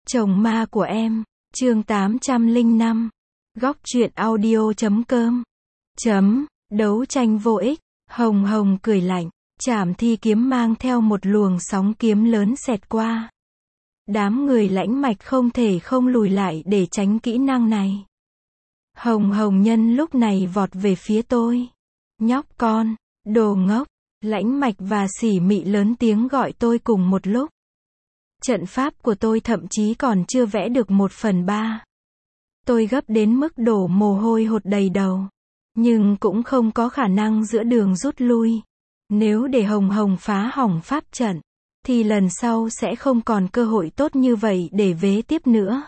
Chồng ma của em, chương 805. Góc truyện audio.com. Đấu tranh vô ích. Hồng Hồng cười lạnh, Trảm Thi kiếm mang theo một luồng sóng kiếm lớn xẹt qua. Đám người lãnh mạch không thể không lùi lại để tránh kỹ năng này. Hồng Hồng nhân lúc này vọt về phía tôi. Nhóc con, đồ ngốc, lãnh mạch và Sỉ Mị lớn tiếng gọi tôi cùng một lúc. Trận pháp của tôi thậm chí còn chưa vẽ được 1/3. Tôi gấp đến mức đổ mồ hôi hột đầy đầu. Nhưng cũng không có khả năng giữa đường rút lui. Nếu để Hồng Hồng phá hỏng pháp trận, thì lần sau sẽ không còn cơ hội tốt như vậy để vế tiếp nữa.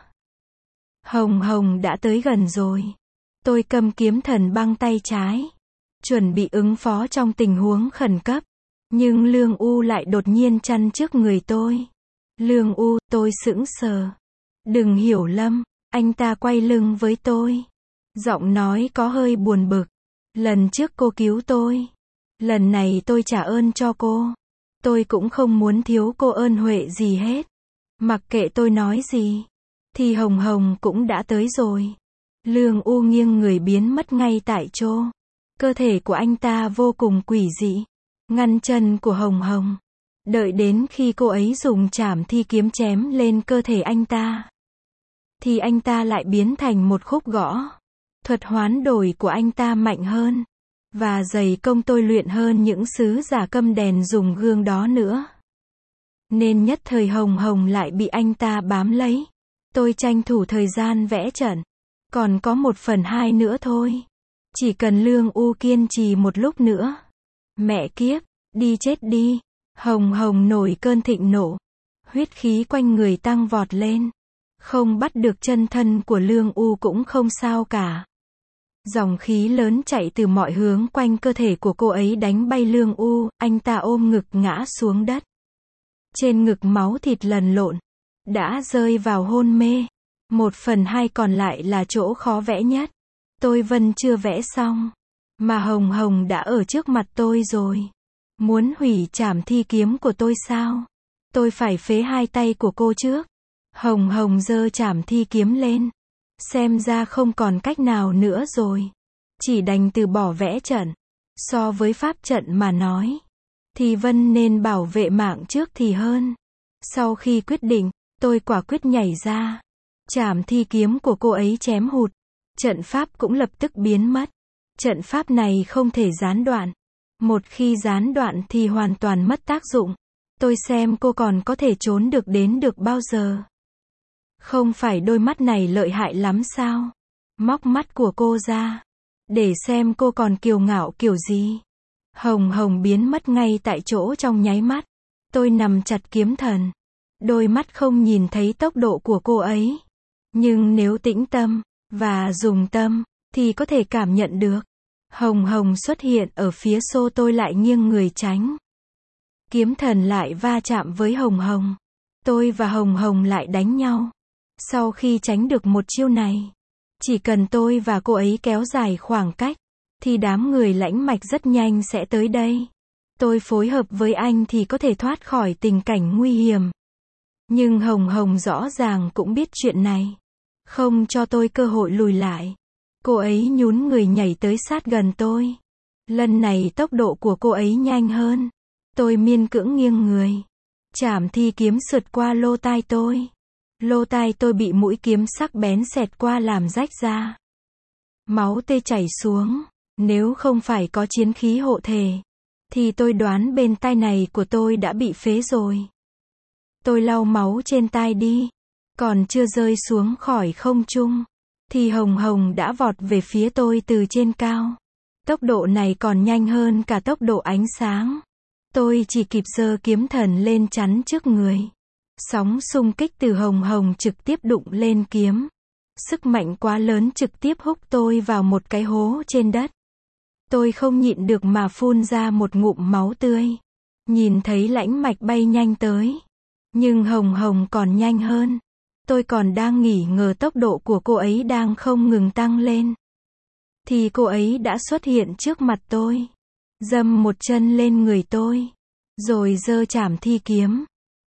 Hồng Hồng đã tới gần rồi. Tôi cầm kiếm thần băng tay trái, chuẩn bị ứng phó trong tình huống khẩn cấp. Nhưng Lương U lại đột nhiên chắn trước người tôi. Lương U, tôi sững sờ. Đừng hiểu lầm, anh ta quay lưng với tôi. Giọng nói có hơi buồn bực. Lần trước cô cứu tôi. Lần này tôi trả ơn cho cô. Tôi cũng không muốn thiếu cô ơn huệ gì hết. Mặc kệ tôi nói gì, thì Hồng Hồng cũng đã tới rồi. Lương U nghiêng người biến mất ngay tại chỗ. Cơ thể của anh ta vô cùng quỷ dị. Ngăn chân của Hồng Hồng. Đợi đến khi cô ấy dùng Trảm Thi kiếm chém lên cơ thể anh ta, thì anh ta lại biến thành một khúc gõ. Thuật hoán đổi của anh ta mạnh hơn. Và dày công tôi luyện hơn những sứ giả câm đèn dùng gương đó nữa. Nên nhất thời Hồng Hồng lại bị anh ta bám lấy. Tôi tranh thủ thời gian vẽ trận. Còn có 1/2 nữa thôi. Chỉ cần Lương U kiên trì một lúc nữa. Mẹ kiếp, đi chết đi. Hồng Hồng nổi cơn thịnh nộ. Huyết khí quanh người tăng vọt lên. Không bắt được chân thân của Lương U cũng không sao cả. Dòng khí lớn chạy từ mọi hướng quanh cơ thể của cô ấy đánh bay Lương U, anh ta ôm ngực ngã xuống đất. Trên ngực máu thịt lần lộn. Đã rơi vào hôn mê. 1/2 còn lại là chỗ khó vẽ nhất. Tôi vẫn chưa vẽ xong. Mà Hồng Hồng đã ở trước mặt tôi rồi. Muốn hủy Trảm Thi kiếm của tôi sao? Tôi phải phế 2 tay của cô trước. Hồng Hồng giơ Trảm Thi kiếm lên. Xem ra không còn cách nào nữa rồi. Chỉ đành từ bỏ vẽ trận. So với pháp trận mà nói, thì Vân nên bảo vệ mạng trước thì hơn. Sau khi quyết định, tôi quả quyết nhảy ra. Trảm Thi kiếm của cô ấy chém hụt. Trận pháp cũng lập tức biến mất. Trận pháp này không thể gián đoạn. Một khi gián đoạn thì hoàn toàn mất tác dụng. Tôi xem cô còn có thể trốn được đến được bao giờ. Không phải đôi mắt này lợi hại lắm sao? Móc mắt của cô ra. Để xem cô còn kiêu ngạo kiểu gì. Hồng Hồng biến mất ngay tại chỗ trong nháy mắt. Tôi nằm chặt kiếm thần. Đôi mắt không nhìn thấy tốc độ của cô ấy. Nhưng nếu tĩnh tâm, và dùng tâm, thì có thể cảm nhận được. Hồng Hồng xuất hiện ở phía xô tôi lại nghiêng người tránh. Kiếm thần lại va chạm với Hồng Hồng. Tôi và Hồng Hồng lại đánh nhau. Sau khi tránh được một chiêu này, chỉ cần tôi và cô ấy kéo dài khoảng cách, thì đám người lãnh mạch rất nhanh sẽ tới đây. Tôi phối hợp với anh thì có thể thoát khỏi tình cảnh nguy hiểm. Nhưng Hồng Hồng rõ ràng cũng biết chuyện này. Không cho tôi cơ hội lùi lại. Cô ấy nhún người nhảy tới sát gần tôi. Lần này tốc độ của cô ấy nhanh hơn. Tôi miễn cưỡng nghiêng người. Trảm Thi kiếm sượt qua lỗ tai tôi. Lỗ tai tôi bị mũi kiếm sắc bén xẹt qua làm rách ra. Máu tê chảy xuống. Nếu không phải có chiến khí hộ thể, thì tôi đoán bên tai này của tôi đã bị phế rồi. Tôi lau máu trên tai đi. Còn chưa rơi xuống khỏi không trung, thì Hồng Hồng đã vọt về phía tôi từ trên cao. Tốc độ này còn nhanh hơn cả tốc độ ánh sáng. Tôi chỉ kịp giơ kiếm thần lên chắn trước người. Sóng xung kích từ Hồng Hồng trực tiếp đụng lên kiếm. Sức mạnh quá lớn trực tiếp húc tôi vào một cái hố trên đất. Tôi không nhịn được mà phun ra một ngụm máu tươi. Nhìn thấy lãnh mạch bay nhanh tới. Nhưng Hồng Hồng còn nhanh hơn. Tôi còn đang nghỉ ngờ tốc độ của cô ấy đang không ngừng tăng lên, thì cô ấy đã xuất hiện trước mặt tôi. Dâm một chân lên người tôi. Rồi giơ Trảm Thi kiếm.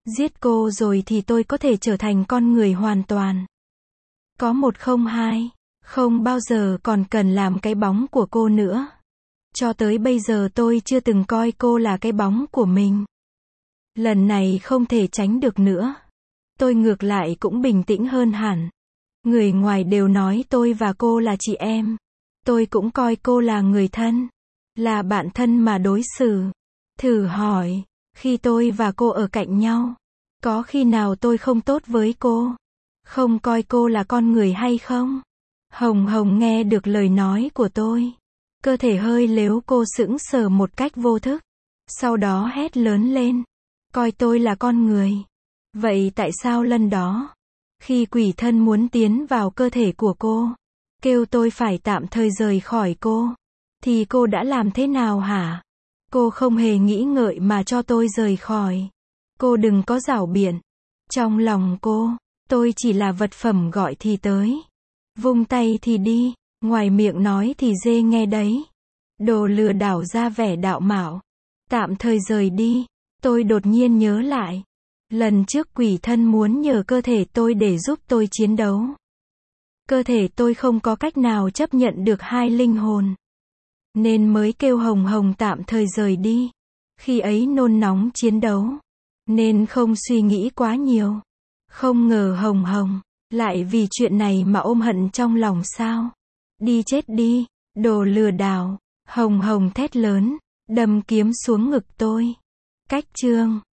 Giết cô rồi thì tôi có thể trở thành con người hoàn toàn. Có một không hai, không bao giờ còn cần làm cái bóng của cô nữa. Cho tới bây giờ tôi chưa từng coi cô là cái bóng của mình. Lần này không thể tránh được nữa. Tôi ngược lại cũng bình tĩnh hơn hẳn. Người ngoài đều nói tôi và cô là chị em. Tôi cũng coi cô là người thân, là bạn thân mà đối xử. Thử hỏi, khi tôi và cô ở cạnh nhau, có khi nào tôi không tốt với cô? Không coi cô là con người hay không? Hồng Hồng nghe được lời nói của tôi. Cơ thể hơi lếu, cô sững sờ một cách vô thức. Sau đó hét lớn lên. Coi tôi là con người. Vậy tại sao lần đó, khi quỷ thân muốn tiến vào cơ thể của cô, kêu tôi phải tạm thời rời khỏi cô, thì cô đã làm thế nào hả? Cô không hề nghĩ ngợi mà cho tôi rời khỏi. Cô đừng có giảo biện. Trong lòng cô, tôi chỉ là vật phẩm gọi thì tới, vung tay thì đi, ngoài miệng nói thì dê nghe đấy. Đồ lừa đảo ra vẻ đạo mạo. Tạm thời rời đi. Tôi đột nhiên nhớ lại. Lần trước quỷ thân muốn nhờ cơ thể tôi để giúp tôi chiến đấu. Cơ thể tôi không có cách nào chấp nhận được hai linh hồn, nên mới kêu Hồng Hồng tạm thời rời đi. Khi ấy nôn nóng chiến đấu, nên không suy nghĩ quá nhiều. Không ngờ Hồng Hồng lại vì chuyện này mà ôm hận trong lòng sao? Đi chết đi, đồ lừa đảo. Hồng Hồng thét lớn, đâm kiếm xuống ngực tôi. Cách chương